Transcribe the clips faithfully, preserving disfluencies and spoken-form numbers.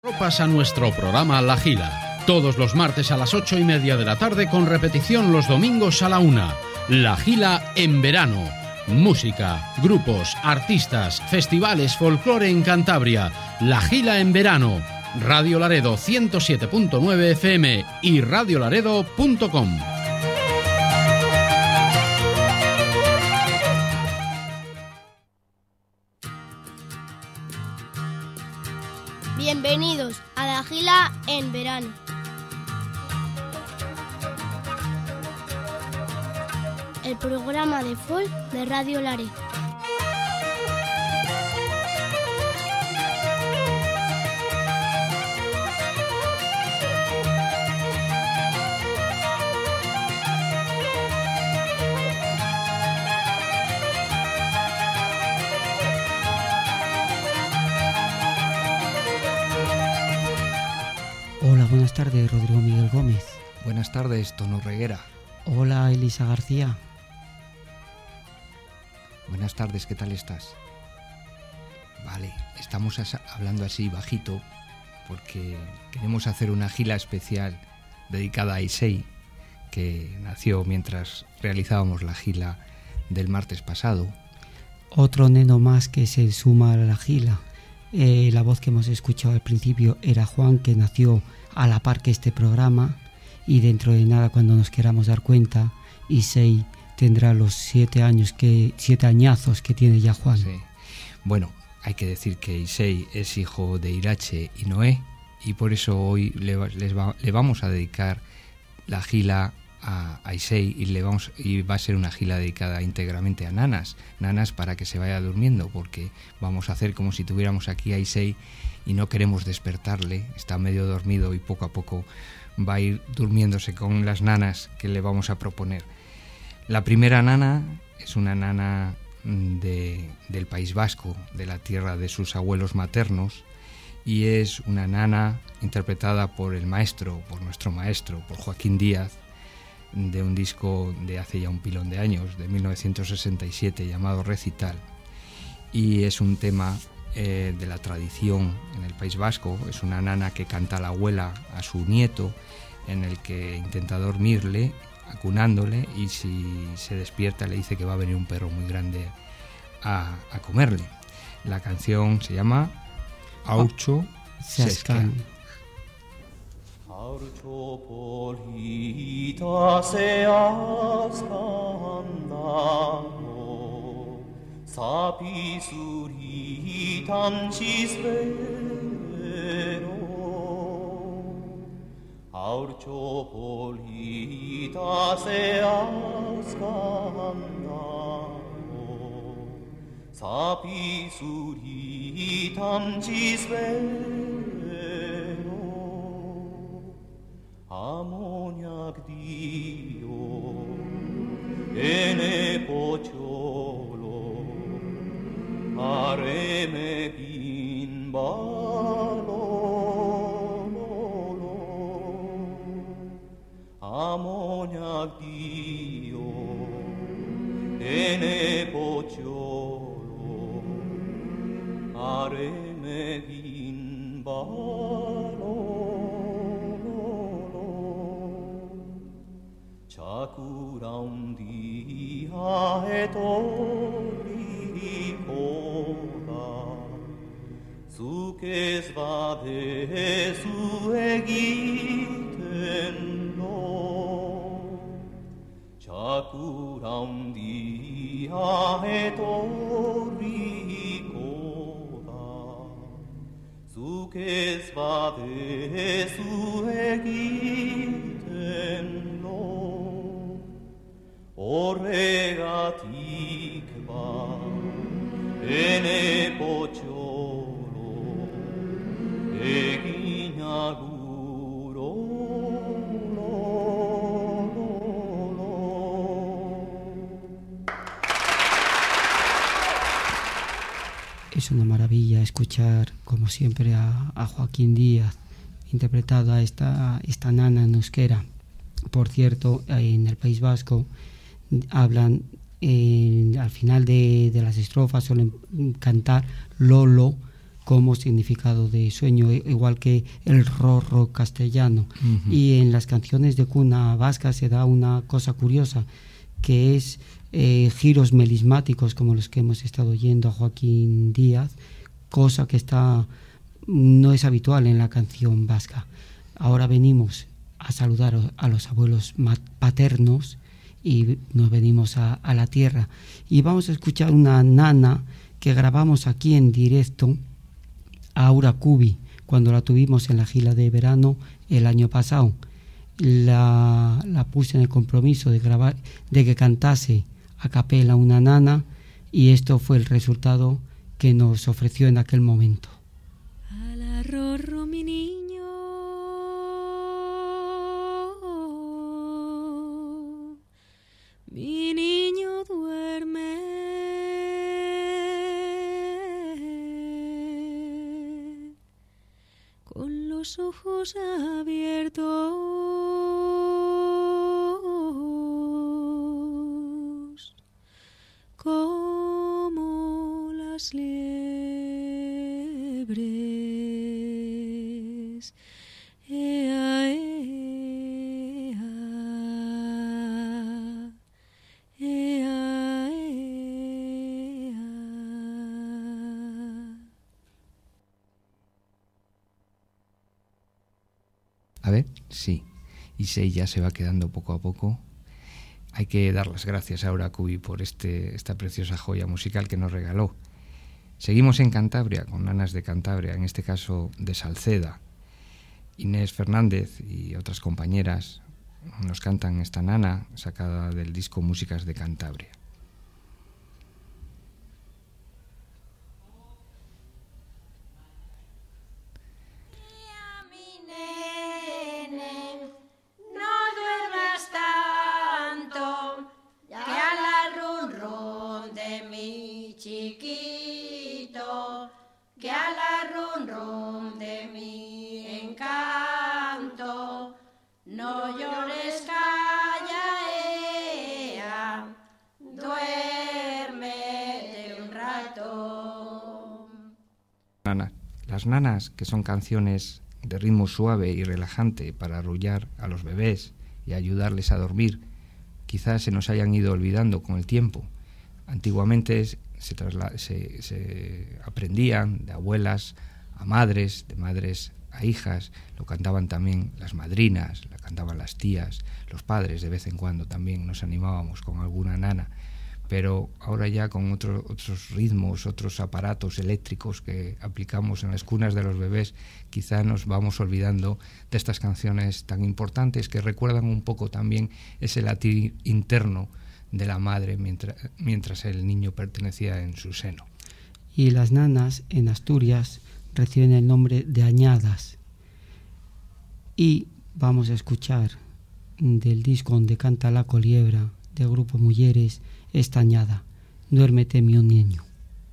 Pasa nuestro programa La Gila, todos los martes a las ocho y media de la tarde con repetición los domingos a la una. La Gila en verano. Música, grupos, artistas, festivales, folclore en Cantabria. La Gila en verano. Radio Laredo ciento siete punto nueve F M y radio laredo punto com. Bienvenidos a La Gila en verano. El programa de folk de Radio Laredo. Hola, buenas tardes, Rodrigo Miguel Gómez. Buenas tardes, Tono Reguera. Hola, Elisa García. Buenas tardes, ¿qué tal estás? Vale, estamos hablando así bajito porque queremos hacer una gila especial dedicada a Issei, que nació mientras realizábamos la gila del martes pasado. Otro neno más que se suma a la gila. Eh, la voz que hemos escuchado al principio era Juan, que nació a la par que este programa, y dentro de nada, cuando nos queramos dar cuenta, Issei tendrá los siete años que siete añazos que tiene ya Juan. Sí. Bueno, hay que decir que Issei es hijo de Irache y Noé, y por eso hoy le, les va, le vamos a dedicar la gila a, a Issei, y le vamos y va a ser una gila dedicada íntegramente a Nanas, Nanas para que se vaya durmiendo, porque vamos a hacer como si tuviéramos aquí a Issei y no queremos despertarle, está medio dormido y poco a poco va a ir durmiéndose con las nanas que le vamos a proponer. La primera nana es una nana de, del País Vasco, de la tierra de sus abuelos maternos, y es una nana interpretada por el maestro, por nuestro maestro, por Joaquín Díaz, de un disco de hace ya un pilón de años, de mil novecientos sesenta y siete, llamado Recital, y es un tema eh, de la tradición en el País Vasco. Es una nana que canta a la abuela a su nieto, en el que intenta dormirle, acunándole, y si se despierta le dice que va a venir un perro muy grande a, a comerle. La canción se llama Haurtxo Seskean. Haurtxo polita seazkan dago, zapi zuritan txizbero. Haurtxo polita seazkan dago, zapi zuritan txizbero. Amoniak dio, ene potxolo, aremekin balolo. Amoniak dio, ene potxolo, aremekin balolo. Txakura hundia etorriko da, zuk ez badezu egiten lo. Txakura hundia etorriko da, zuk ez badezu egiten lo. Horregatik ba, ene potxolo, egin aguro, lo, lo, lo. Es una maravilla escuchar, como siempre, a, a Joaquín Díaz, interpretada esta, esta nana en euskera. Por cierto, en el País Vasco hablan, eh, al final de, de las estrofas suelen cantar Lolo, como significado de sueño, igual que el rorro castellano. Uh-huh. Y en las canciones de cuna vasca se da una cosa curiosa, que es eh, giros melismáticos como los que hemos estado oyendo a Joaquín Díaz, cosa que está no es habitual en la canción vasca. Ahora venimos a saludar a los abuelos paternos y nos venimos a, a la tierra. Y vamos a escuchar una nana que grabamos aquí en directo a Aura Cubi, cuando la tuvimos en la gira de verano el año pasado. La, la puse en el compromiso de grabar, de que cantase a capela una nana, y esto fue el resultado que nos ofreció en aquel momento. Al rorro, mi niño, mi niño duerme, con los ojos abiertos, como las liebres. Ea, ea, ea, ea. A ver, sí. Issei ya se va quedando poco a poco. Hay que dar las gracias a Aura Cubi por este, esta preciosa joya musical que nos regaló. Seguimos en Cantabria, con nanas de Cantabria, en este caso de Salceda. Inés Fernández y otras compañeras nos cantan esta nana sacada del disco Músicas de Cantabria. No llores, calla, ea, duérmete un rato. Nana. Las nanas, que son canciones de ritmo suave y relajante para arrullar a los bebés y ayudarles a dormir, quizás se nos hayan ido olvidando con el tiempo. Antiguamente se, trasla- se, se aprendían de abuelas a madres, de madres a hijas, lo cantaban también las madrinas, la cantaban las tías, los padres de vez en cuando también nos animábamos con alguna nana, pero ahora ya con otro, otros ritmos, otros aparatos eléctricos que aplicamos en las cunas de los bebés, quizá nos vamos olvidando de estas canciones tan importantes que recuerdan un poco también ese latir interno de la madre mientras, mientras el niño pertenecía en su seno. Y las nanas en Asturias reciben el nombre de añadas. Y vamos a escuchar del disco donde canta la Coliebra del grupo Mulleres esta añada, Duérmete mi niño.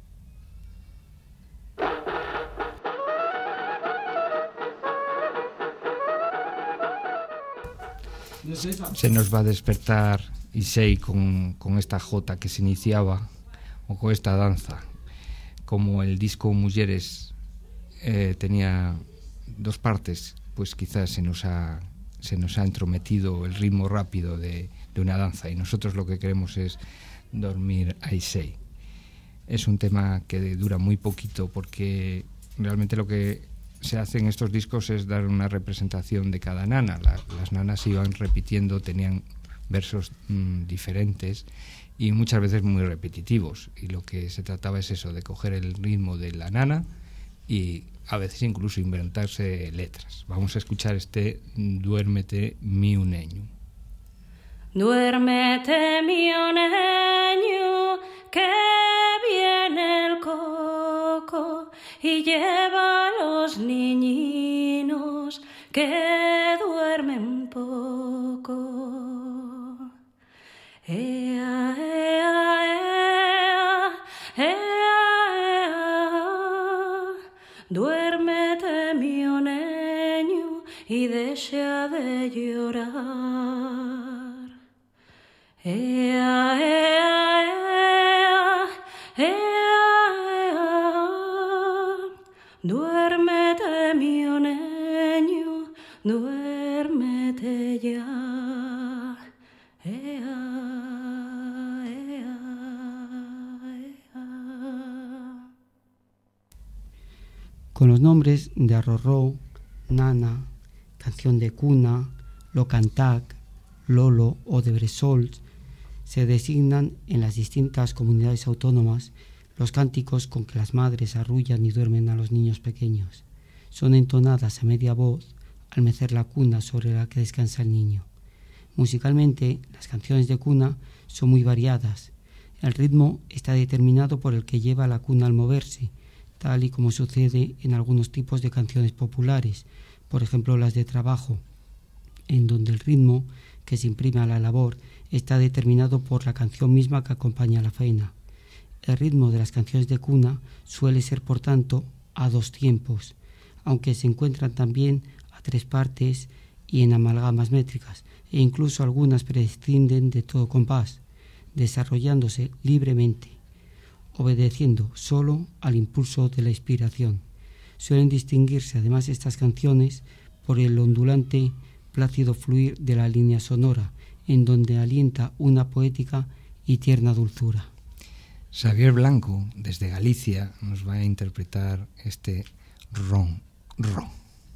Se nos va a despertar Issei con, con esta jota que se iniciaba, o con esta danza. Como el disco Mulleres eh, tenía dos partes, pues quizás se nos ha, se nos ha entrometido el ritmo rápido de, de una danza, y nosotros lo que queremos es dormir a Issei. Es un tema que dura muy poquito, porque realmente lo que se hace en estos discos es dar una representación de cada nana. La, las nanas iban repitiendo, tenían versos mmm, diferentes y muchas veces muy repetitivos, y lo que se trataba es eso, de coger el ritmo de la nana y a veces incluso inventarse letras. Vamos a escuchar este Duérmete miu neño. Duérmete miu neño, que viene el coco y lleva a los niñinos que duermen poco. Ea, ea, ea, ea, ea. Duérmete miu neño y deja de llorar. Ea, ea, ea, ea, ea. duérmete ya. Ea, ea, ea. Con los nombres de Arrorró, Nana, Canción de Cuna, Locantac, Lolo o de Bressols, se designan en las distintas comunidades autónomas los cánticos con que las madres arrullan y duermen a los niños pequeños. Son entonadas a media voz al mecer la cuna sobre la que descansa el niño. Musicalmente, las canciones de cuna son muy variadas. El ritmo está determinado por el que lleva la cuna al moverse, tal y como sucede en algunos tipos de canciones populares, por ejemplo las de trabajo, en donde el ritmo que se imprime a la labor está determinado por la canción misma que acompaña la faena. El ritmo de las canciones de cuna suele ser, por tanto, a dos tiempos, aunque se encuentran también a tres partes y en amalgamas métricas, e incluso algunas prescinden de todo compás, desarrollándose libremente, obedeciendo solo al impulso de la inspiración. Suelen distinguirse además estas canciones por el ondulante, plácido fluir de la línea sonora, en donde alienta una poética y tierna dulzura. Xavier Blanco, desde Galicia, nos va a interpretar este ron, ron.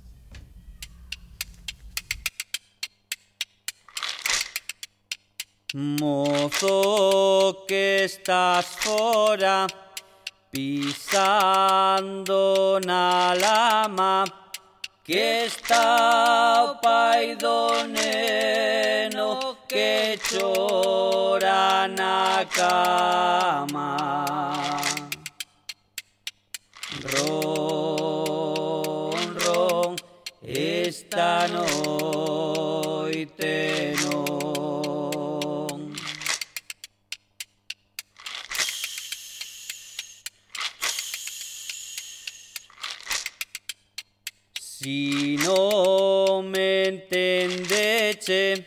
Mozo que estás fora, pisando na lama, que está o pai do neno que chora na cama. Ron, ron, esta noite non. Si non me entendeche,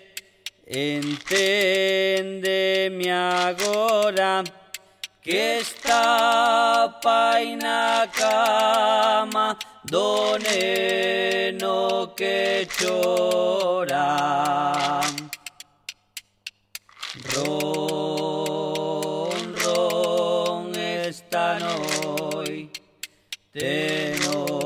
enténdeme agora, que está pai na cama do neno que chora. Ron, ron, esta noite non.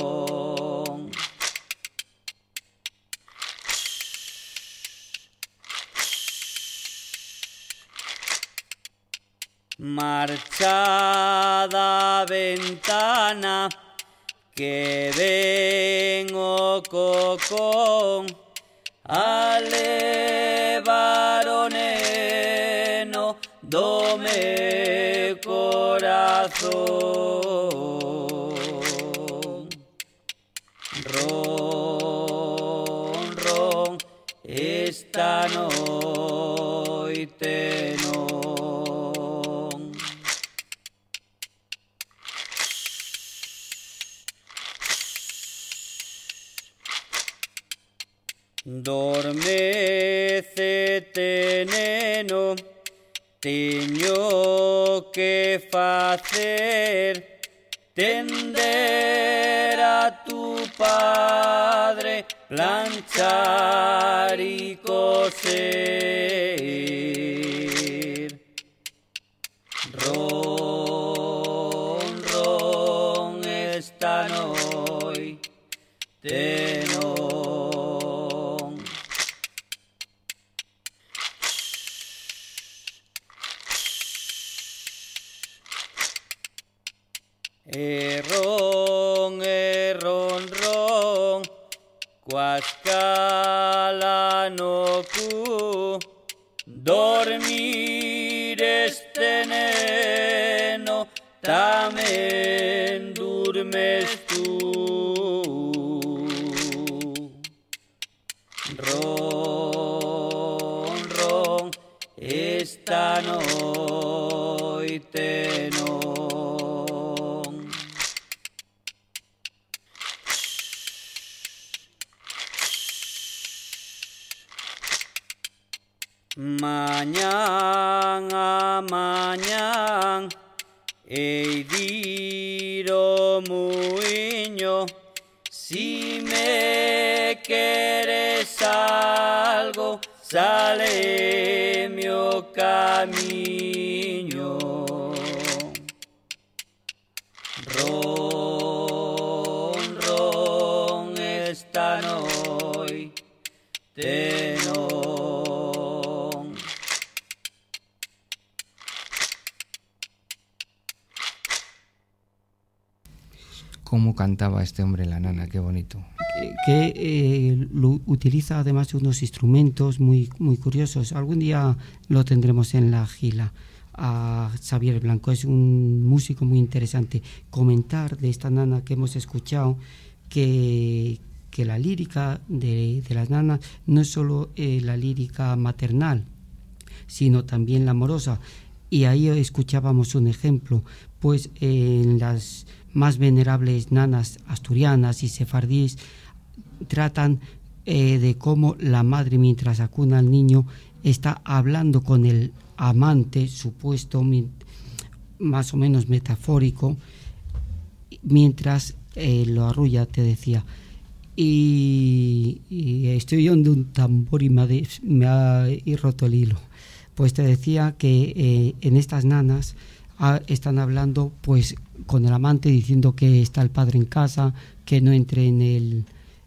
Marchada ventana, que ven o cocón a levar o neno do meu corazón. Ron, ron, esta noite non. Dormécete, neno, teño que facer, tender a tu padre, planchar y coser. Ron, ron, esta noite non. E ron, e ron, ron, quascala no cu, dormir este neno, tamén durmes tú. Ron, ron, esta noite non. Mañán a mañán hei dir o muiño, si me quieres algo, sale mio camino. Ron, ron, esta noy, tenon. ¿Cómo cantaba este hombre la nana? Qué bonito. Que eh, lo, utiliza además unos instrumentos muy, muy curiosos. Algún día lo tendremos en la gila. A Xavier Blanco es un músico muy interesante. Comentar de esta nana que hemos escuchado que, que la lírica de, de las nanas no es solo eh, la lírica maternal, sino también la amorosa. Y ahí escuchábamos un ejemplo, pues eh, en las más venerables nanas asturianas y sefardíes tratan eh, de cómo la madre, mientras acuna al niño, está hablando con el amante supuesto, más o menos metafórico, mientras eh, lo arrulla, te decía. Y, y estoy oyendo un tambor y me ha, de, me ha roto el hilo. Pues te decía que eh, en estas nanas ah, están hablando pues con el amante, diciendo que está el padre en casa, que no entre en el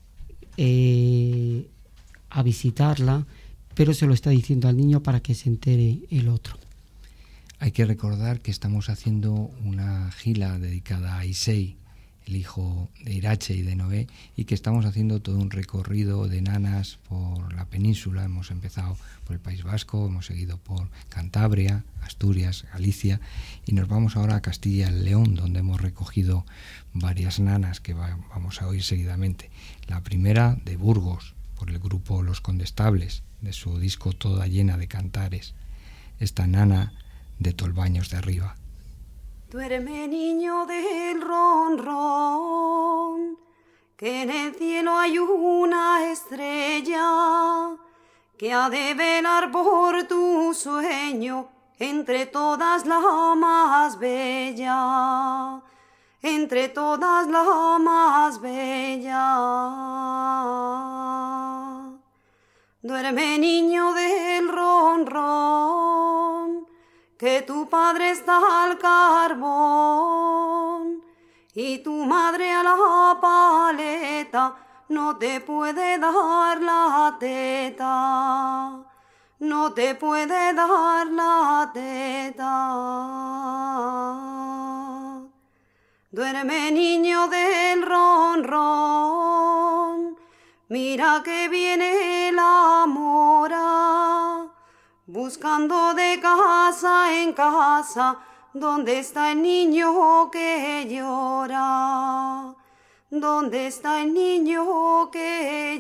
eh, a visitarla, pero se lo está diciendo al niño para que se entere el otro. Hay que recordar que estamos haciendo una gila dedicada a Isei, el hijo de Irache y de Noé, y que estamos haciendo todo un recorrido de nanas por la península. Hemos empezado por el País Vasco, hemos seguido por Cantabria, Asturias, Galicia, y nos vamos ahora a Castilla y León, donde hemos recogido varias nanas que va, vamos a oír seguidamente. La primera de Burgos, por el grupo Los Condestables, de su disco Toda llena de cantares. Esta nana de Tolbaños de Arriba. Duerme, niño del ron ron, que en el cielo hay una estrella que ha de velar por tu sueño entre todas la más bella, entre todas la más bella. Duerme, niño del ron ron, que tu padre está al carbón y tu madre a la paleta, no te puede dar la teta, no te puede dar la teta. Duerme, niño del ron ron, mira que viene la mora, buscando de casa en casa, ¿dónde está el niño que llora? ¿Dónde está el niño que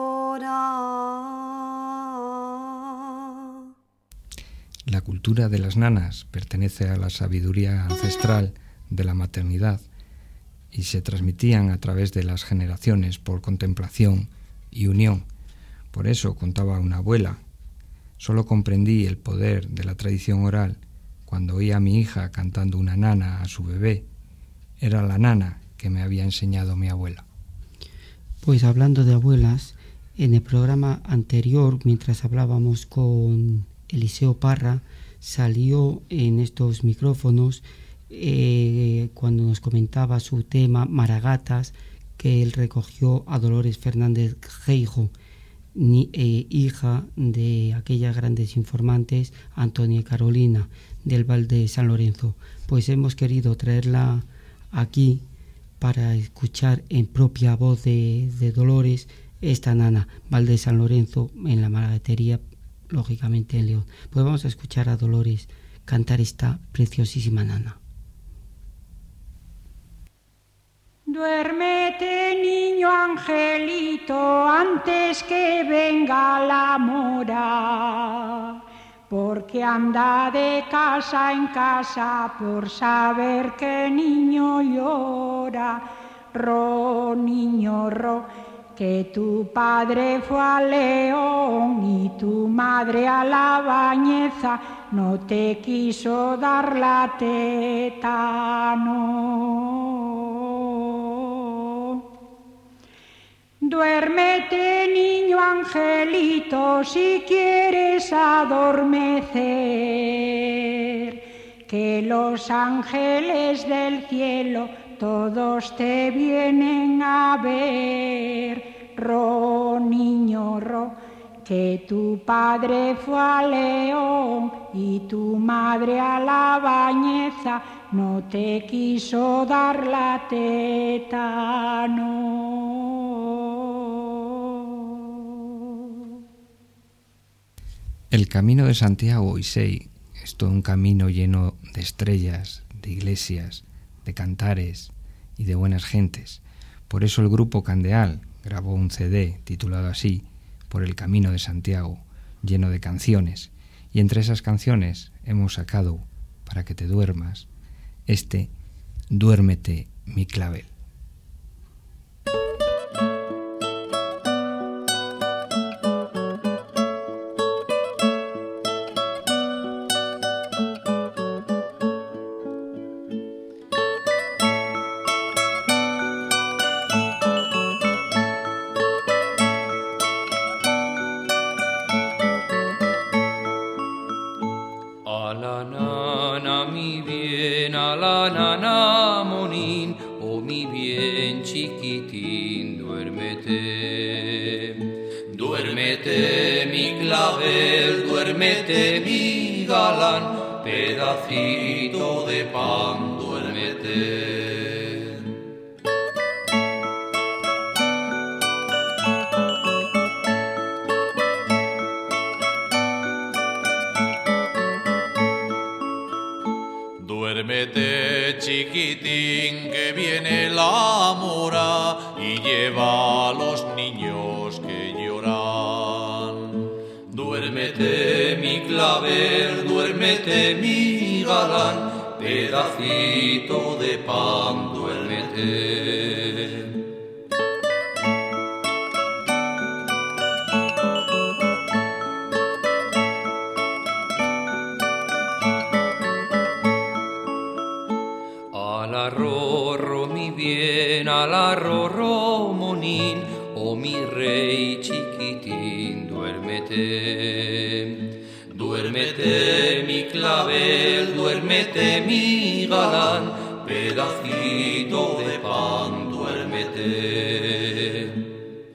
llora? La cultura de las nanas pertenece a la sabiduría ancestral de la maternidad y se transmitían a través de las generaciones por contemplación y unión. Por eso, contaba una abuela, solo comprendí el poder de la tradición oral cuando oí a mi hija cantando una nana a su bebé. Era la nana que me había enseñado mi abuela. Pues hablando de abuelas, en el programa anterior, mientras hablábamos con Eliseo Parra, salió en estos micrófonos eh, cuando nos comentaba su tema Maragatas, que él recogió a Dolores Fernández Geijo, Ni, eh, hija de aquellas grandes informantes Antonia y Carolina del Val de San Lorenzo. Pues hemos querido traerla aquí para escuchar en propia voz de, de Dolores esta nana, Val de San Lorenzo, en la Maragatería, lógicamente en León. Pues vamos a escuchar a Dolores cantar esta preciosísima nana. Duérmete, niño angelito, antes que venga la mora, porque anda de casa en casa por saber que niño llora. Ro, niño, ro, que tu padre fue a León y tu madre a la Bañeza, no te quiso dar la teta, no. Duérmete, niño angelito, si quieres adormecer, que los ángeles del cielo todos te vienen a ver. Ro, niño, ro, que tu padre fue a León y tu madre a la Bañeza, no te quiso dar la teta, no. El camino de Santiago, Isei, es todo un camino lleno de estrellas, de iglesias, de cantares y de buenas gentes. Por eso el grupo Candeal grabó un C D titulado así, Por el camino de Santiago, lleno de canciones. Y entre esas canciones hemos sacado, para que te duermas, este Duérmete, mi clavel. Duérmete, mi galán, pedacito de pan, duérmete. Duérmete, chiquitín, que viene la mora y lleva a los niños que lloran. Duérmete, mi clavel, duérmete, mi galán, pedacito de pan, duérmete. Al arrorro, mi bien, al arrorro, monín, oh mi rey chiquitín, duérmete. Duérmete, mi clavel, duérmete, mi galán, pedacito de pan, duérmete.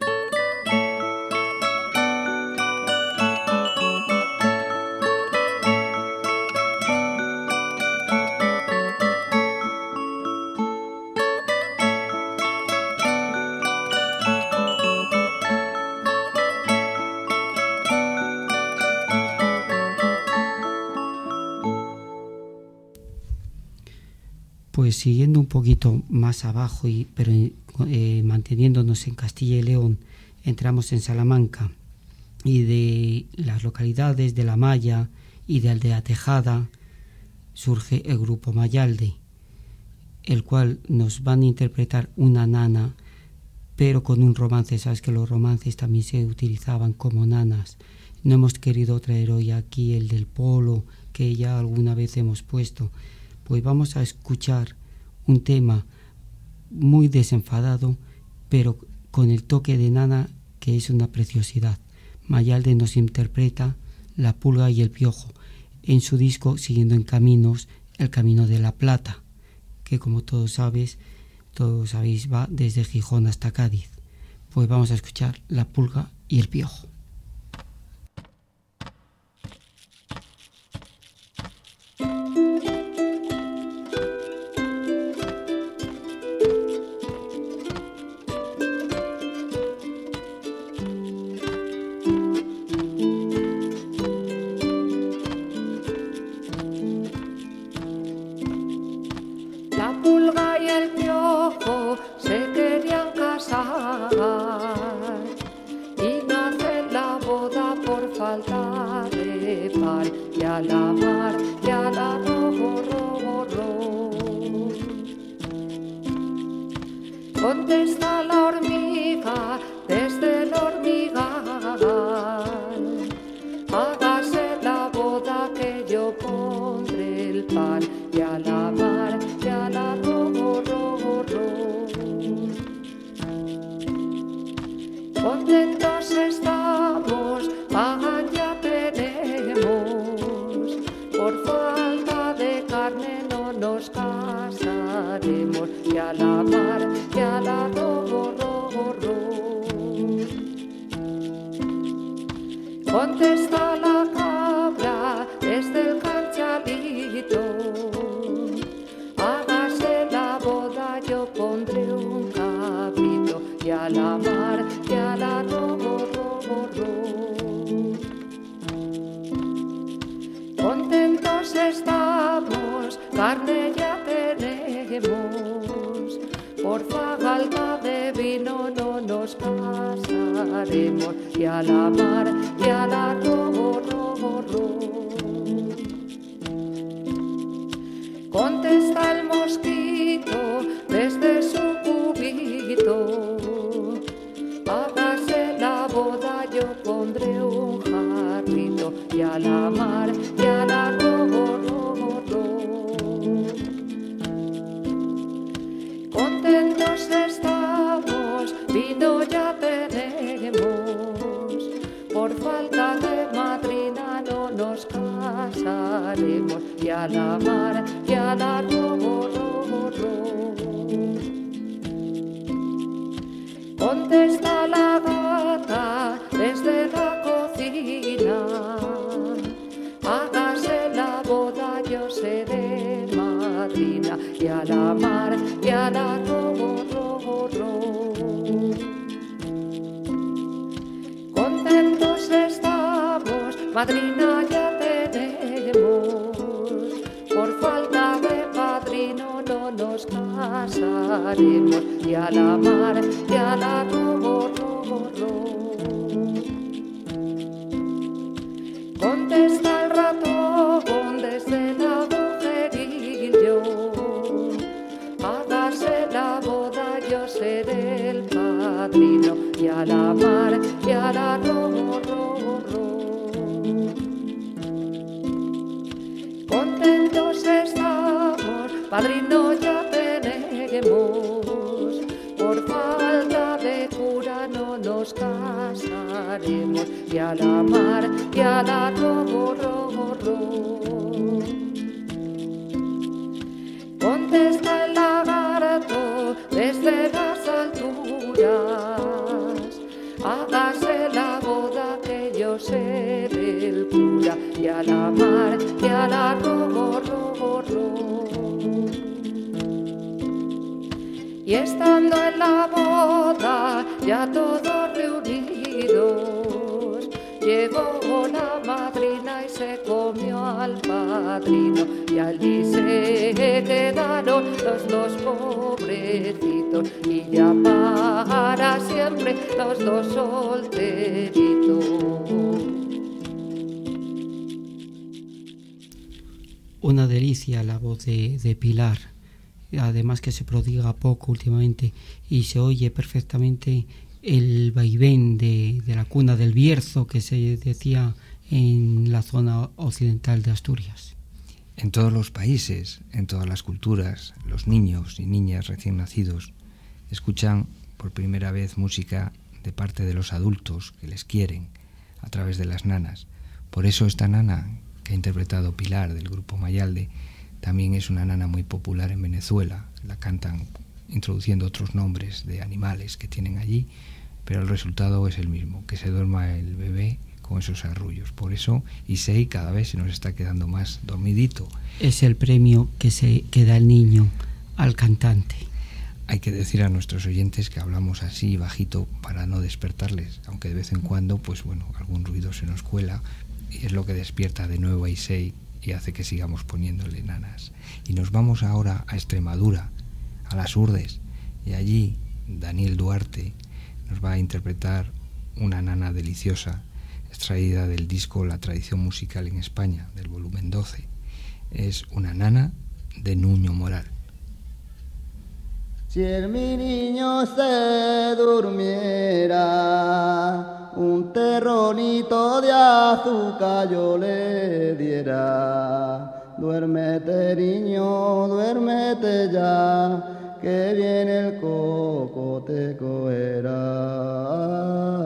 Pues siguiendo un poquito más abajo, y, pero eh, manteniéndonos en Castilla y León, entramos en Salamanca, y de las localidades de La Maya y de Aldea Tejada surge el grupo Mayalde, el cual nos van a interpretar una nana, pero con un romance. Sabes que los romances también se utilizaban como nanas. No hemos querido traer hoy aquí el del polo, que ya alguna vez hemos puesto. Pues vamos a escuchar un tema muy desenfadado, pero con el toque de nana, que es una preciosidad. Mayalde nos interpreta La pulga y el piojo en su disco Siguiendo en Caminos, El Camino de la Plata, que como todos sabes, todos sabéis, va desde Gijón hasta Cádiz. Pues vamos a escuchar La pulga y el piojo. Contesta la hormiga desde el hormigal, hágase la boda que yo pondré el pan y a la mar y a la ro, ro, ro. contentos estamos, pan ya tenemos, por falta de carne no nos casaremos, y a la mar, y a la robo, robo, robo. Contesta la cabra desde el canchalito, hágase la boda, yo pondré un cabrito, y a la mar, y a la robo, robo, robo. Contentos estamos, carne ya tenemos, por falta de vino no nos casaremos, y a la mar, y a la robo, robo, robo. Contesta el mosquito desde su cubito, hágase la boda, yo pondré un jarrito, y a la mar, y a la robo, robo, robo. Contentos estamos, vino ya tenemos, por falta de madrina no nos casaremos, y a la mar, y a la robo, robo, robo. Contesta la gata desde la cocina, hágase la boda, yo seré madrina, y a la mar, y a la robo, robo, robo. Contentos estamos, madrina ya tenemos, por falta de padrino no nos casaremos, y a la mar, y a la robo, robo, robo. Contesta el ratón desde el agujerillo, hágase la boda, yo seré el padrino, y a la mar, y a la robo, robo, robo. Contentos estamos, padrino ya tenemos, por falta de cura no nos casaremos, y a la mar, y a la robo, robo, robo. Contesta el lagarto desde las alturas, hágase la boda, que yo seré el cura, y a la mar, y a la robo, robo, robo. Y estando en la boda, ya todos reunidos, llegó la madrina y se comió al padrino, y allí se quedaron los dos pobrecitos, y ya para siempre los dos solteritos. Una delicia la voz de, de Pilar, además que se prodiga poco últimamente y se oye perfectamente el vaivén de, de la cuna del Bierzo que se decía en la zona occidental de Asturias. En todos los países, en todas las culturas, los niños y niñas recién nacidos escuchan por primera vez música de parte de los adultos que les quieren a través de las nanas. Por eso esta nana que ha interpretado Pilar del grupo Mayalde también es una nana muy popular en Venezuela. La cantan introduciendo otros nombres de animales que tienen allí, pero el resultado es el mismo, que se duerma el bebé con esos arrullos. Por eso Issei cada vez se nos está quedando más dormidito. Es el premio que, se, que da el niño al cantante. Hay que decir a nuestros oyentes que hablamos así bajito para no despertarles, aunque de vez en cuando, pues bueno, algún ruido se nos cuela y es lo que despierta de nuevo a Issei y hace que sigamos poniéndole nanas. Y nos vamos ahora a Extremadura, a las Urdes, y allí Daniel Duarte nos va a interpretar una nana deliciosa extraída del disco La tradición musical en España, del volumen doce. Es una nana de Nuño Moral. Si el mi niño se durmiera, un terronito de azúcar yo le diera. Duérmete, niño, duérmete ya, que viene el coco te cogerá.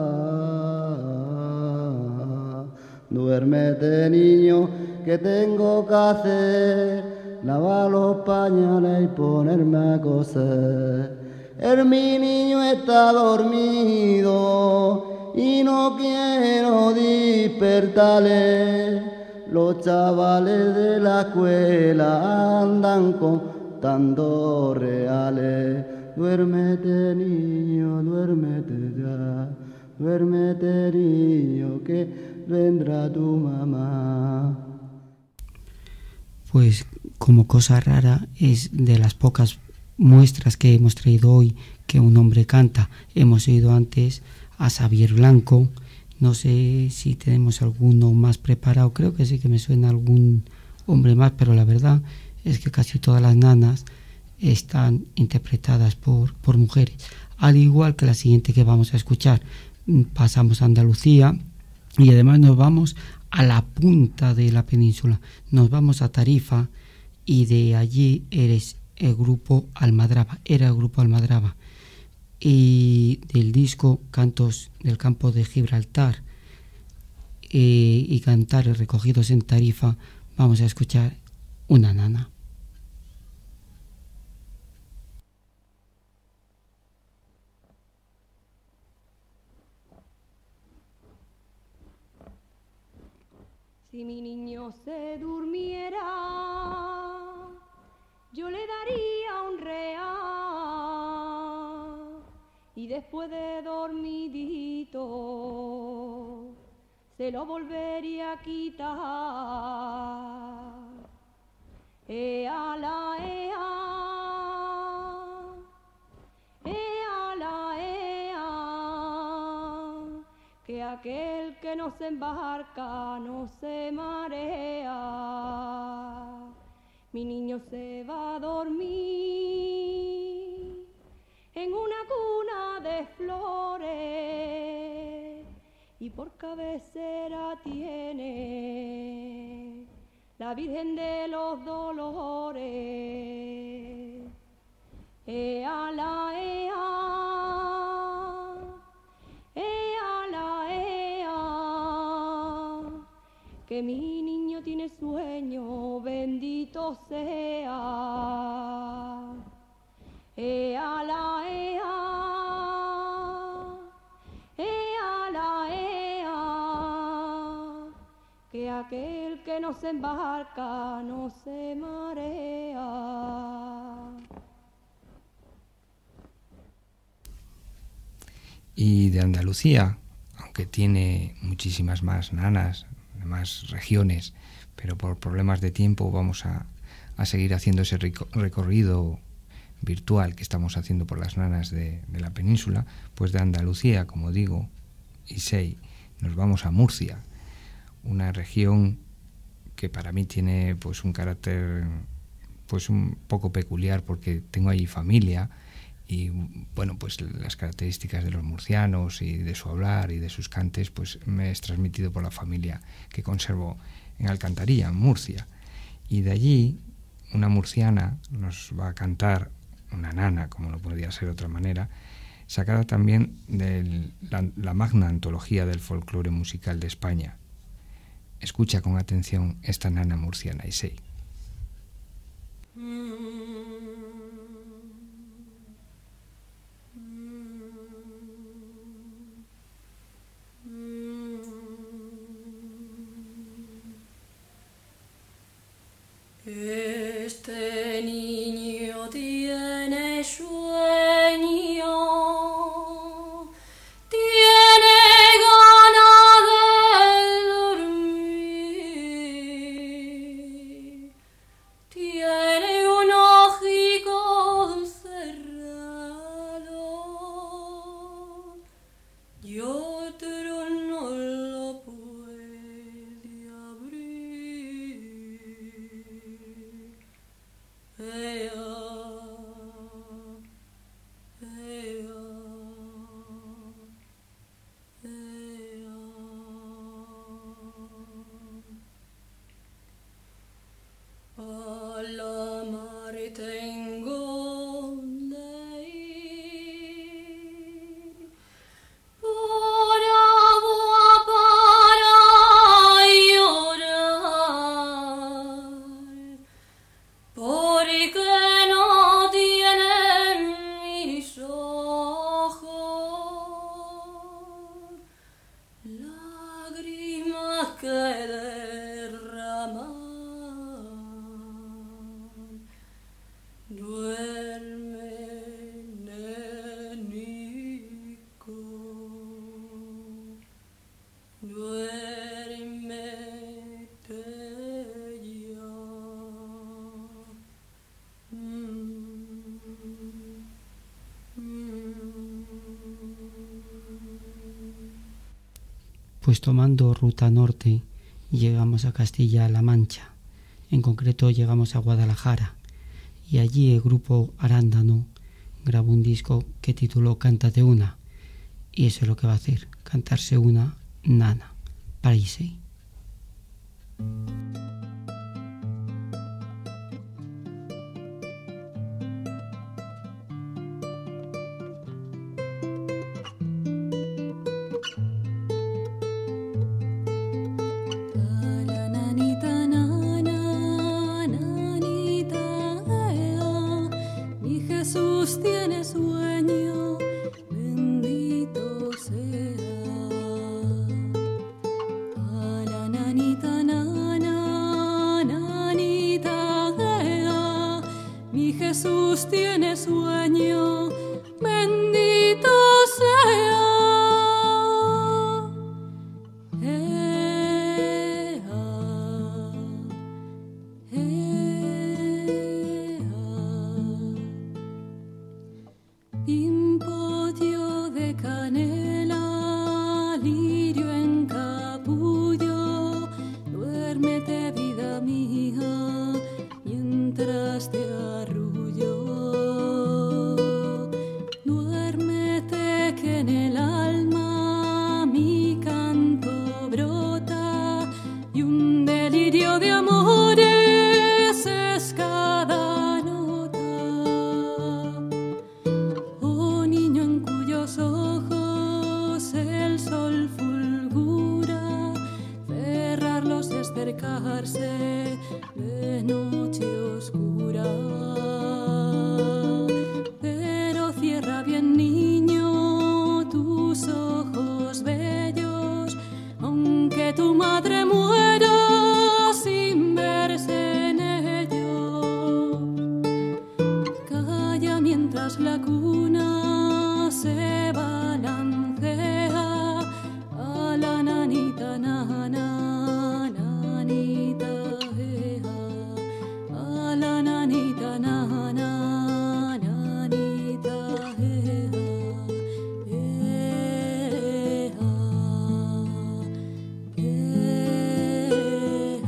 duérmete niño, que tengo que hacer, lavar los pañales y ponerme a coser. El mi niño está dormido y no quiero despertarle. Los chavales de la escuela andan contando reales. Duérmete niño, duérmete ya, duérmete niño, que vendrá tu mamá. Pues como cosa rara es de las pocas muestras que hemos traído hoy que un hombre canta. Hemos oído antes a Xavier Blanco. No sé si tenemos alguno más preparado, creo que sí que me suena algún hombre más, pero la verdad es que casi todas las nanas están interpretadas por, por mujeres, al igual que la siguiente que vamos a escuchar. Pasamos a Andalucía y además nos vamos a la punta de la península, nos vamos a Tarifa, y de allí eres el grupo Almadraba, era el grupo Almadraba, y del disco Cantos del Campo de Gibraltar eh, y Cantares recogidos en Tarifa vamos a escuchar Una nana. Si mi niño se durmiera, yo le daría un real, y después de dormidito se lo volvería a quitar. Ea la ea, ea la ea, que aquel que no se embarca no se marea. Mi niño se va a dormir en una cuna de flores y por cabecera tiene la Virgen de los Dolores. Ea la ea, ea la ea, que mi niño tiene sueño, bendito sea. Ea la ea, ea la ea, que aquel que no se embarca no se marea. Y de Andalucía, aunque tiene muchísimas más nanas, más regiones, pero por problemas de tiempo vamos a, a seguir haciendo ese recorrido virtual que estamos haciendo por las nanas de, de la península. Pues de Andalucía, como digo, Isei, nos vamos a Murcia, una región que para mí tiene pues un carácter pues un poco peculiar, porque tengo allí familia y bueno, pues las características de los murcianos y de su hablar y de sus cantes pues me es transmitido por la familia que conservo en Alcantarilla, en Murcia. Y de allí una murciana nos va a cantar, una nana, como no podría ser de otra manera, sacada también de la, la magna antología del folclore musical de España. Escucha con atención esta nana murciana, Isei. Este niño tiene sueño, tiene ganas de dormir, tiene un ojico cerrado y otro no lo puede abrir. Ea, ea, ea. A la mar tengo de ir por que derraman. Duerme, nenico, duérmete ya. Mm, mm. Pues tomando ruta norte llegamos a Castilla-La Mancha, en concreto llegamos a Guadalajara, y allí el grupo Arándano grabó un disco que tituló Cántate una, y eso es lo que va a hacer, cantarse una nana para Issei. Jesús tiene sueño, bendito sea. Ea, ea. Pimpollo de canela, lirio en capullo, duérmete vida mía, mientras te arrullo. Duérmete que en el alma mi canto brota y un delirio de amores es cada nota. Oh niño en cuyos ojos el sol fulgura, cerrarlos es cercarse de noche oscura. Pero cierra bien, niño, tus ojos bellos, aunque tu madre muera sin verse en ellos. Calla mientras la cuna se balancea a la nanita nana, nanita ea, a la nanita nana, nanita ea, ea, ea.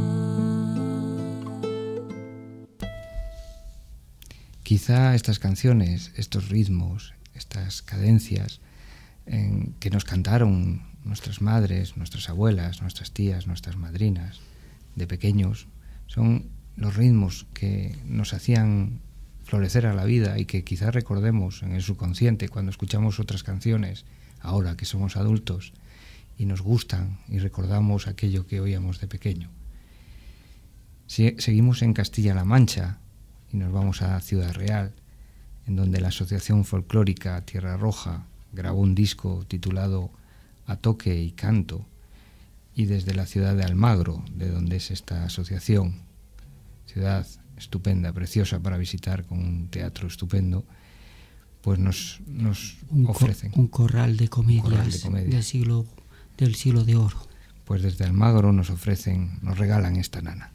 Quizá estas canciones, estos ritmos, estas cadencias en que nos cantaron nuestras madres, nuestras abuelas, nuestras tías, nuestras madrinas de pequeños, son los ritmos que nos hacían florecer a la vida y que quizás recordemos en el subconsciente cuando escuchamos otras canciones, ahora que somos adultos, y nos gustan y recordamos aquello que oíamos de pequeño. Si, seguimos en Castilla-La Mancha y nos vamos a Ciudad Real, en donde la Asociación Folclórica Tierra Roja grabó un disco titulado A Toque y Canto, y desde la ciudad de Almagro, de donde es esta asociación, ciudad estupenda, preciosa para visitar, con un teatro estupendo, pues nos, nos un ofrecen cor, un corral de comedias, un corral de comedia. del, siglo, del siglo de oro. Pues desde Almagro nos ofrecen, nos regalan esta nana.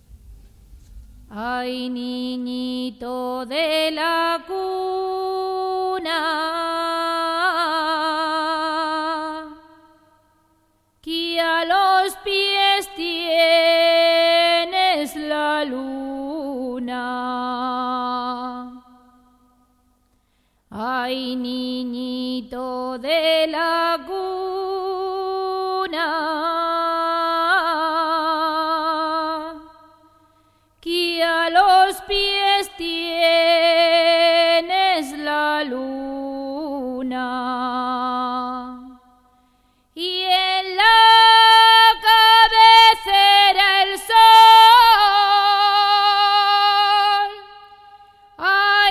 Ay, niñito de la cuna, que a los pies tienes la luna. Ay, niñito de la cuna, que a los pies tienes la luna, y en la cabecera el sol. Ay,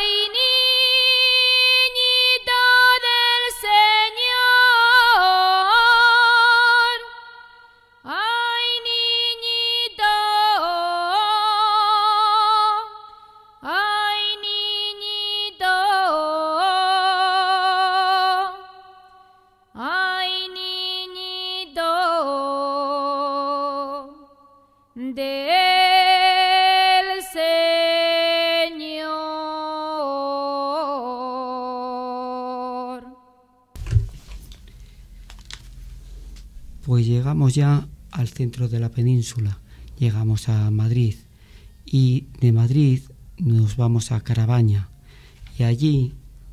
niñito del Señor, del Señor. Pues llegamos ya al centro de la península, llegamos a Madrid y de Madrid nos vamos a Carabaña y allí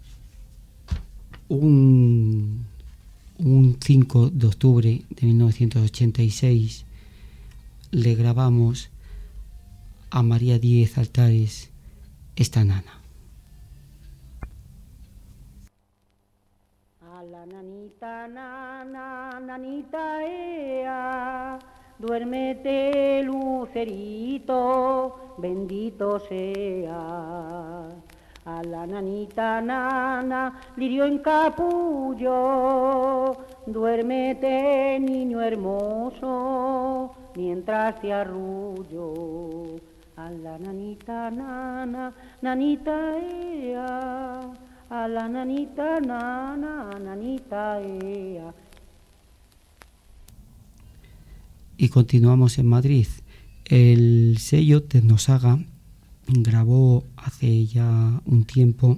un, un cinco de octubre de mil novecientos ochenta y seis le grabamos a María Díez Altares esta nana. A la nanita, nana, nanita, ea, duérmete, lucerito, bendito sea. A la nanita, nana, lirio en capullo, duérmete, niño hermoso, mientras te arrullo. A la nanita, nana, nanita, ea, a la nanita, nana, nanita, ea. Y continuamos en Madrid. El sello Tecnosaga grabó hace ya un tiempo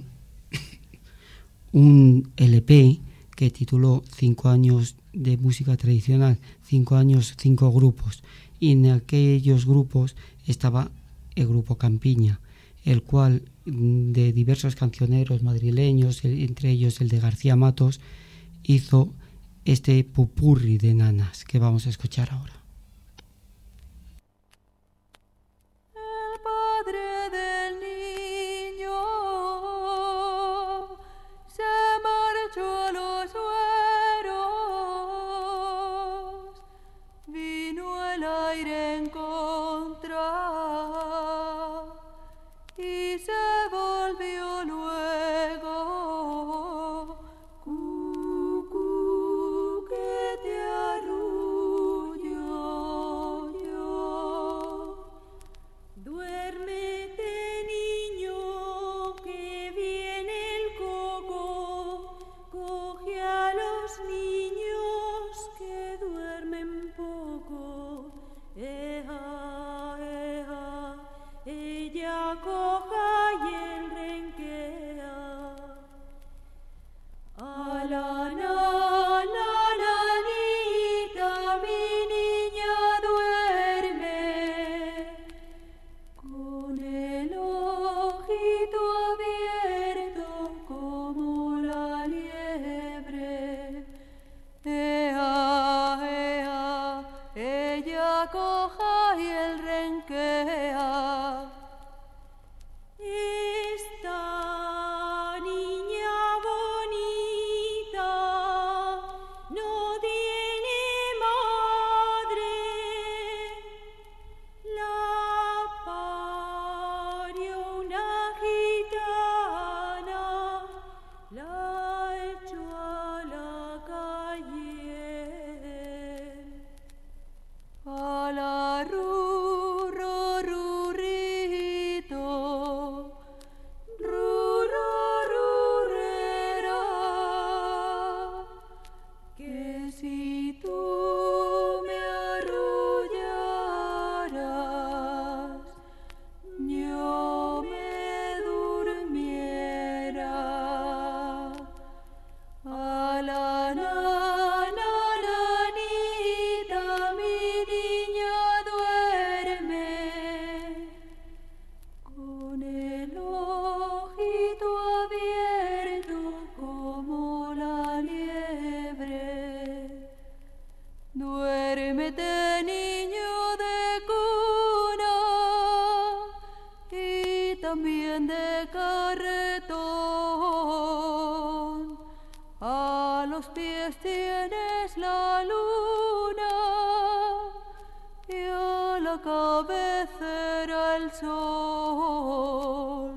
un L P que tituló Cinco años de música tradicional, cinco años, cinco grupos. Y en aquellos grupos estaba el grupo Campiña, el cual de diversos cancioneros madrileños, entre ellos el de García Matos, hizo este popurrí de nanas que vamos a escuchar ahora. El padre del niño se marchó a los sueros, vino el aire en contra y se volvió luego. Cucú, que te arrullo yo. Duérmete, niño, que viene el coco. Coge a los niños que duermen poco. Eja, eja, ella coja y el renquea. A la nana, nanita, mi niña duerme, con el ojito abierto como la liebre. Ea, ea, ella coja y el renquea. Esta niña bonita no tiene madre, la parió una gitana, la echó a la calle. A la ru, ru, rurrito, ru, ru, rurrera, que si tú me arrullaras, yo me durmiera. A la nana, nanita, mi niña duerme, con el ojito abierto como la liebre. Duérmete, niño de cuna y también de carretón. A los pies tienes la luna y a la cabecera el sol.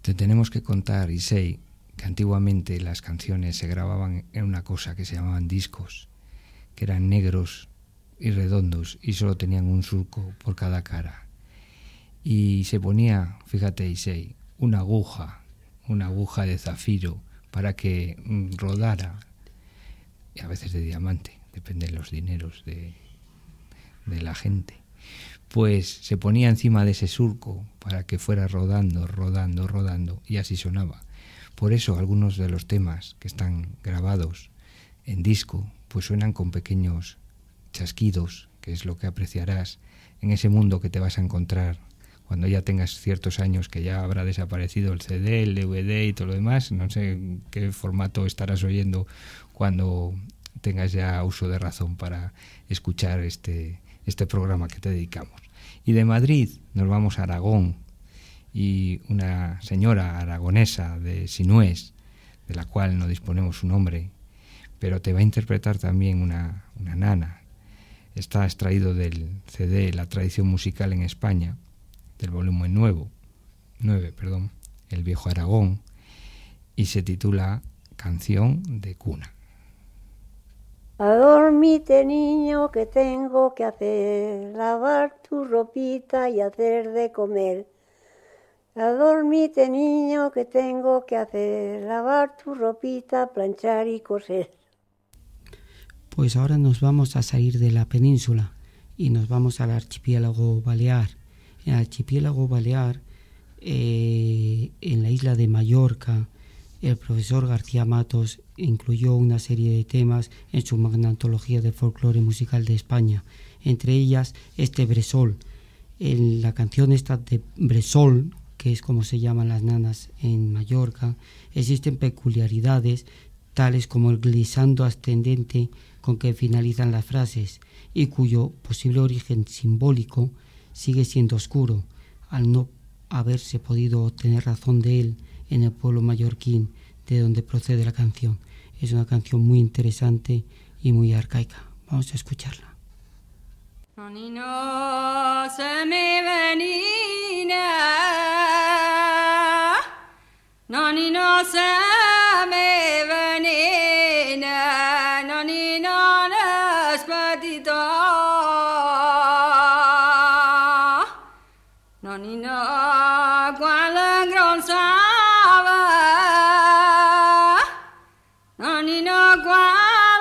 Te tenemos que contar, Issei, que antiguamente las canciones se grababan en una cosa que se llamaban discos, que eran negros y redondos y solo tenían un surco por cada cara. Y se ponía, fíjate, Issei, una aguja, una aguja de zafiro para que rodara, y a veces de diamante, depende de los dineros de, de la gente. Pues se ponía encima de ese surco para que fuera rodando, rodando, rodando, y así sonaba. Por eso algunos de los temas que están grabados en disco pues suenan con pequeños chasquidos, que es lo que apreciarás en ese mundo que te vas a encontrar cuando ya tengas ciertos años, que ya habrá desaparecido el C D, el D V D y todo lo demás. No sé qué formato estarás oyendo cuando tengas ya uso de razón para escuchar este, este programa que te dedicamos. Y de Madrid nos vamos a Aragón, y una señora aragonesa de Sinués, de la cual no disponemos su nombre, pero te va a interpretar también una, una nana. Está extraído del C D La tradición musical en España, del volumen nuevo, nueve, perdón, El viejo Aragón, y se titula Canción de cuna. Adormite, niño, que tengo que hacer, lavar tu ropita y hacer de comer. Adormite, niño, que tengo que hacer, lavar tu ropita, planchar y coser. Pues ahora nos vamos a salir de la península y nos vamos al archipiélago balear. En el archipiélago balear, eh, en la isla de Mallorca, el profesor García Matos incluyó una serie de temas en su magna antología de folclore musical de España, entre ellas este Bressol. En la canción esta de Bressol, que es como se llaman las nanas en Mallorca, existen peculiaridades tales como el glissando ascendente con que finalizan las frases y cuyo posible origen simbólico sigue siendo oscuro, al no haberse podido tener razón de él en el pueblo mallorquín de donde procede la canción. Es una canción muy interesante y muy arcaica. Vamos a escucharla. No, ni no se me venina, no, ni no se me venina, no, ni no es petito, no, ni no quan l'engronsava, no, ni no quan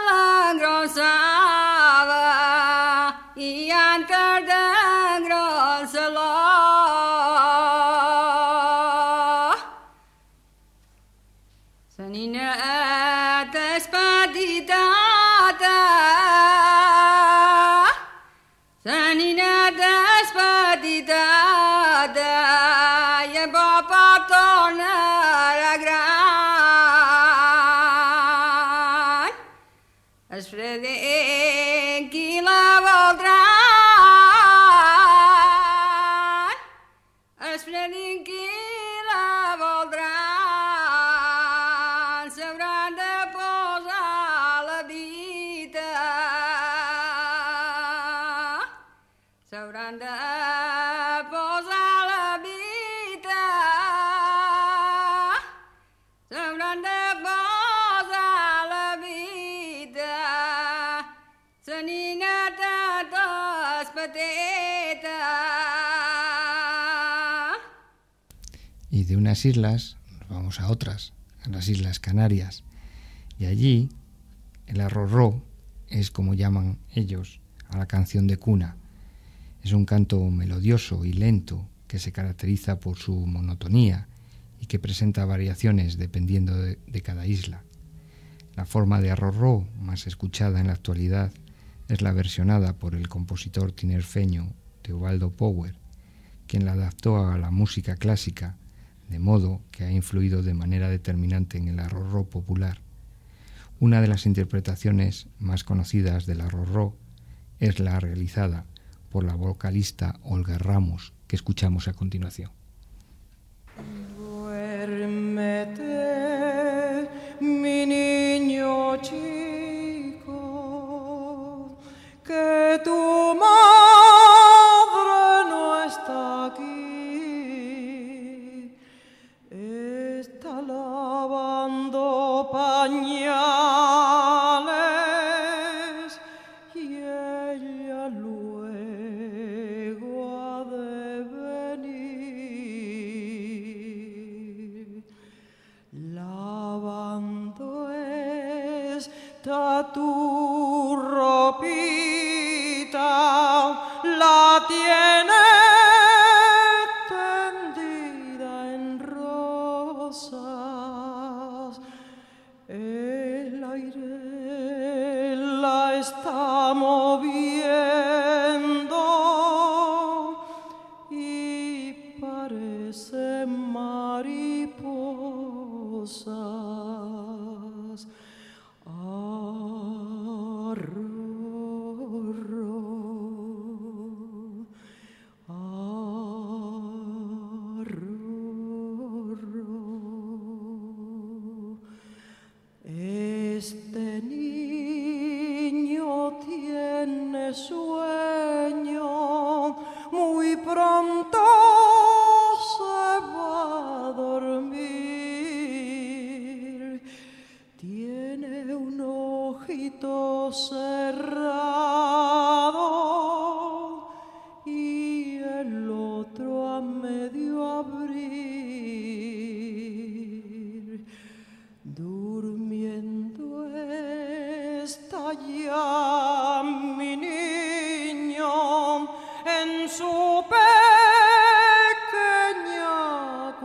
l'engronsava, i antes d'engronsar-lo la nineta és petitota, la nineta és petitota i a poc pot tornar gran. És fredent qui la voldrà, és fredent qui la voldrà, s'hauran de posar la vida, s'hauran de posar la vida, s'hauran de posar la vida, sa nineta és petita. Y de unas islas nos vamos a otras, a las Islas Canarias, y allí el arrorró es como llaman ellos a la canción de cuna. Es un canto melodioso y lento que se caracteriza por su monotonía y que presenta variaciones dependiendo de, de cada isla. La forma de arrorró más escuchada en la actualidad es la versionada por el compositor tinerfeño Teobaldo Power, quien la adaptó a la música clásica, de modo que ha influido de manera determinante en el arrorró popular. Una de las interpretaciones más conocidas del arrorró es la realizada por la vocalista Olga Ramos, que escuchamos a continuación. Duérmete, mi niño chico, que tu madre no está aquí. Esta tu ropita la tiene tendida en rosas. El aire la está moviendo y parece mariposas. Este niño tiene sueño, muy pronto se va a dormir. Tiene un ojito cerrado y el otro a medio abrir. Durmiendo está ya mi niño en su pequeña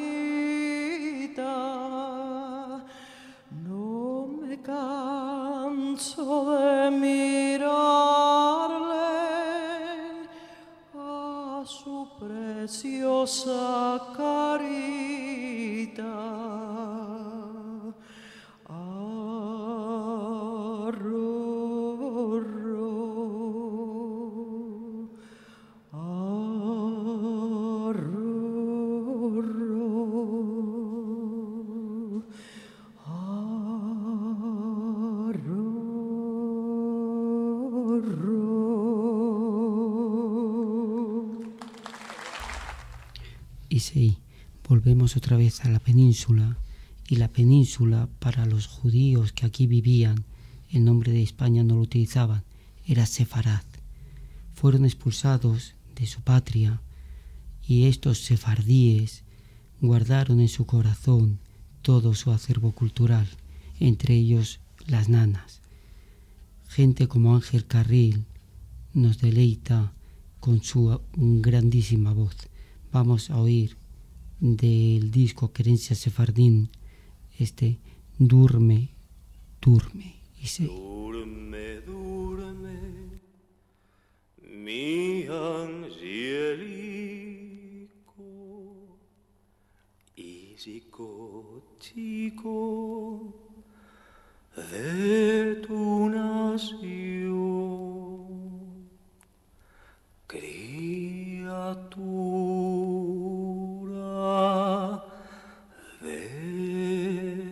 cunita. No me canso de mirarle a su preciosa carita. Y sí, volvemos otra vez a la península, y la península para los judíos que aquí vivían, el nombre de España no lo utilizaban, era Sefarad. Fueron expulsados de su patria y estos sefardíes guardaron en su corazón todo su acervo cultural, entre ellos las nanas. Gente como Ángel Carril nos deleita con su grandísima voz. Vamos a oír del disco Querencia Sefardín este Durme, Durme. Y se... Durme, durme, mi angelico, isico chico de tu nación, criatura de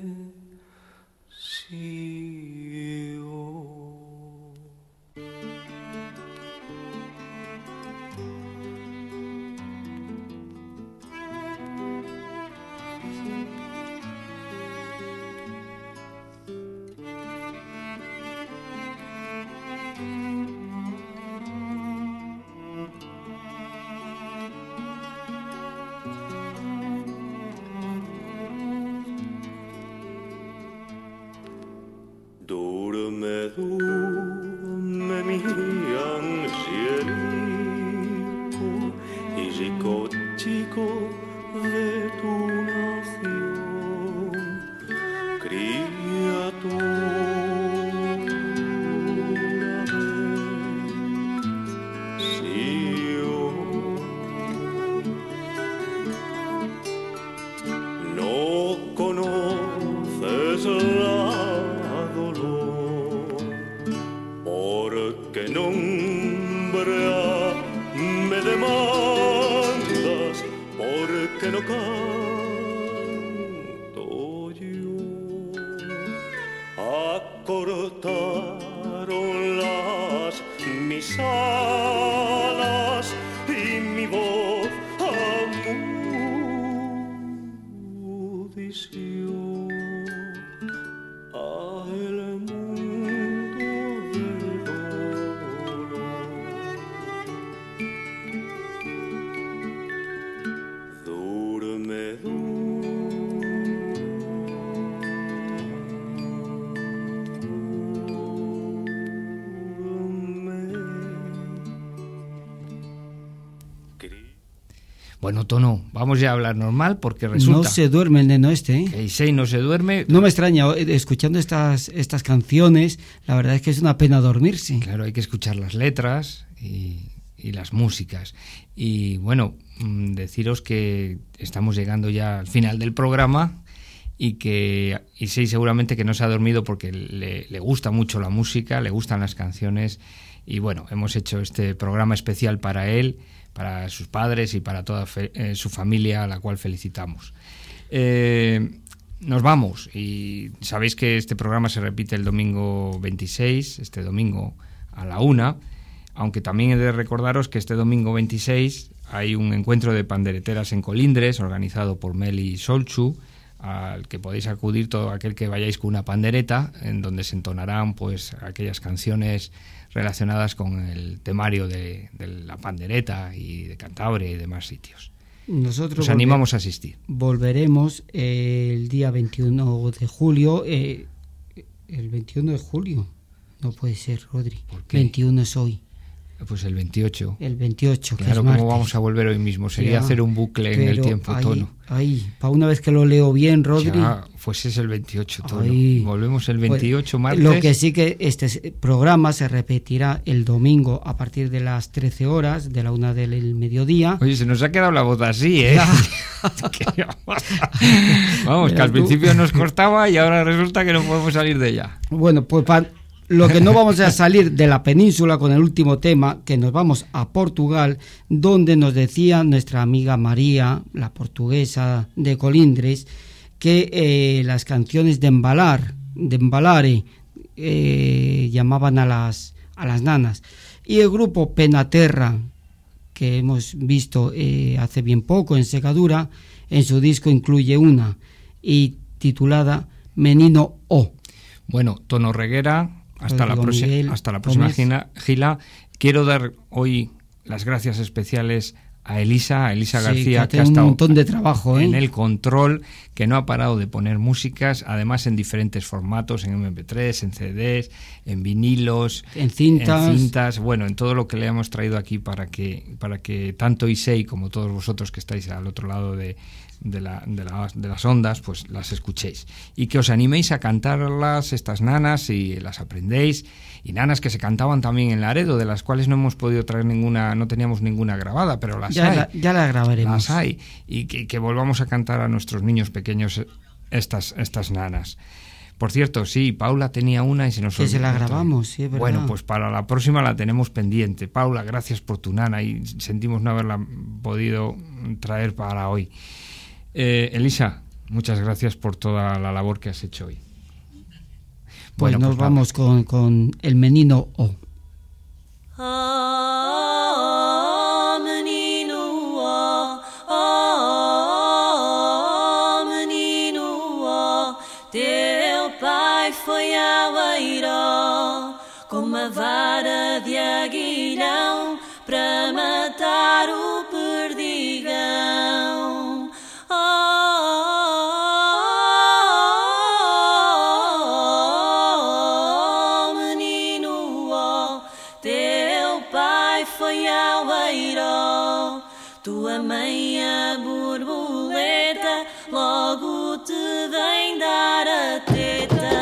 Sion. Durme, durme, mi angelico, isico chico de tu nación, criatura de Sion. No conoces la porque nombre me demandas, porque no cantas Bueno, Tono, vamos ya a hablar normal porque resulta... No se duerme el neno este, ¿eh? Que Issei no se duerme. No me extraña, escuchando estas, estas canciones, la verdad es que es una pena dormirse. Claro, hay que escuchar las letras y, y las músicas. Y bueno, deciros que estamos llegando ya al final del programa y que Issei seguramente que no se ha dormido porque le, le gusta mucho la música, le gustan las canciones y bueno, hemos hecho este programa especial para él, para sus padres y para toda fe, eh, su familia, a la cual felicitamos. Eh, nos vamos y sabéis que este programa se repite el domingo veintiséis, este domingo a la una, aunque también he de recordaros que este domingo veintiséis hay un encuentro de pandereteras en Colindres organizado por Meli Solchu, al que podéis acudir todo aquel que vayáis con una pandereta, en donde se entonarán pues aquellas canciones relacionadas con el temario de, de la pandereta y de Cantabria y demás sitios. Nosotros Os animamos a asistir. Volveremos eh, el día veintiuno de julio. Eh, el veintiuno de julio. No puede ser, Rodri. ¿Por qué? veintiuno es hoy. Pues el veintiocho. El veintiocho, claro, que es ¿cómo vamos a volver hoy mismo? Sería ya, hacer un bucle en el tiempo, ahí, Tono. Ahí, para una vez que lo leo bien, Rodri. Ya, pues es el veintiocho, Tono. Ahí. Volvemos el veintiocho, pues, martes. Lo que sí que este programa se repetirá el domingo a partir de las trece horas, de la una del mediodía. Oye, se nos ha quedado la voz así, ¿eh? Vamos, que al principio nos costaba y ahora resulta que no podemos salir de ella. Bueno, pues para... Lo que no vamos a salir de la península con el último tema, que nos vamos a Portugal, donde nos decía nuestra amiga María, la portuguesa de Colindres, que eh, las canciones de embalar, de embalare, eh, llamaban a las, a las nanas. Y el grupo Penaterra, que hemos visto eh, hace bien poco en Segadura, en su disco incluye una, y titulada Menino O. Bueno, Tono Reguera... Hasta la, prosi- hasta la próxima gila, gila. Quiero dar hoy las gracias especiales a Elisa, a Elisa sí, García, que, que ha estado un montón de trabajo, en ¿eh? el control, que no ha parado de poner músicas, además en diferentes formatos, en eme pe tres, en ce des, en vinilos, en cintas. en cintas, bueno, en todo lo que le hemos traído aquí para que, para que tanto Issei como todos vosotros que estáis al otro lado de De, la, de, la, de las ondas, pues las escuchéis y que os animéis a cantarlas, estas nanas, y las aprendéis, y nanas que se cantaban también en Laredo, de las cuales no hemos podido traer ninguna, no teníamos ninguna grabada, pero las ya hay, la, ya la grabaremos, las hay, y que, que volvamos a cantar a nuestros niños pequeños estas, estas nanas. Por cierto, sí, Paula tenía una y se nos que olvidó. se la grabamos, sí, es verdad. Bueno, pues para la próxima la tenemos pendiente. Paula, gracias por tu nana y sentimos no haberla podido traer para hoy. Eh, Elisa, muchas gracias por toda la labor que has hecho hoy. Pues bueno, nos pues vamos con, con el Menino O. Ah, menino, ah, ah, menino, ah, teu pai foi à beira com uma vara de aguilhão para matar o perdigão. Tua mãe a borboleta logo te vem dar a teta.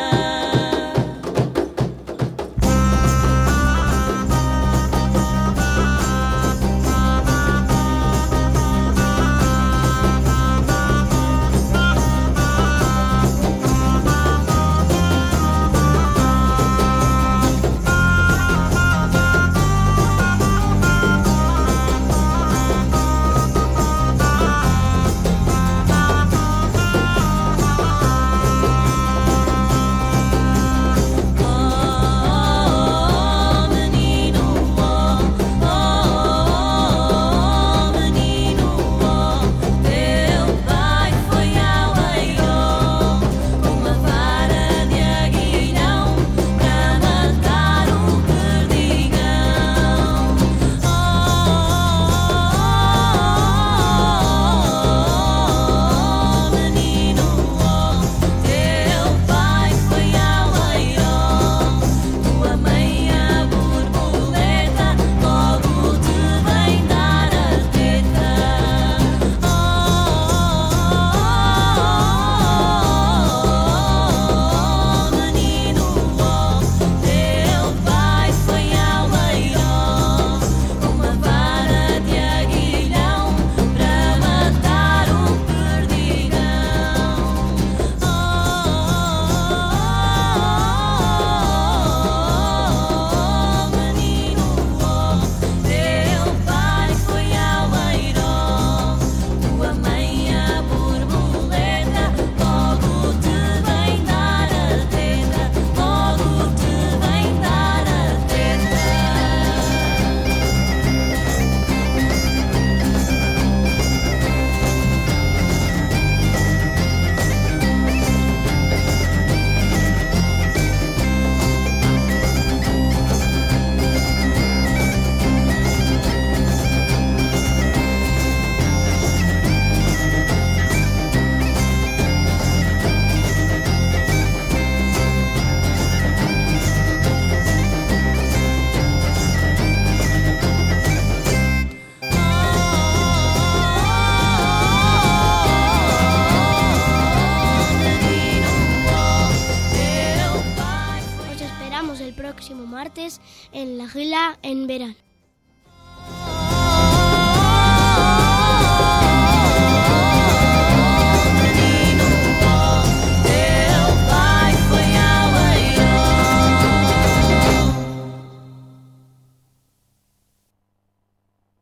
en la Gila en verano.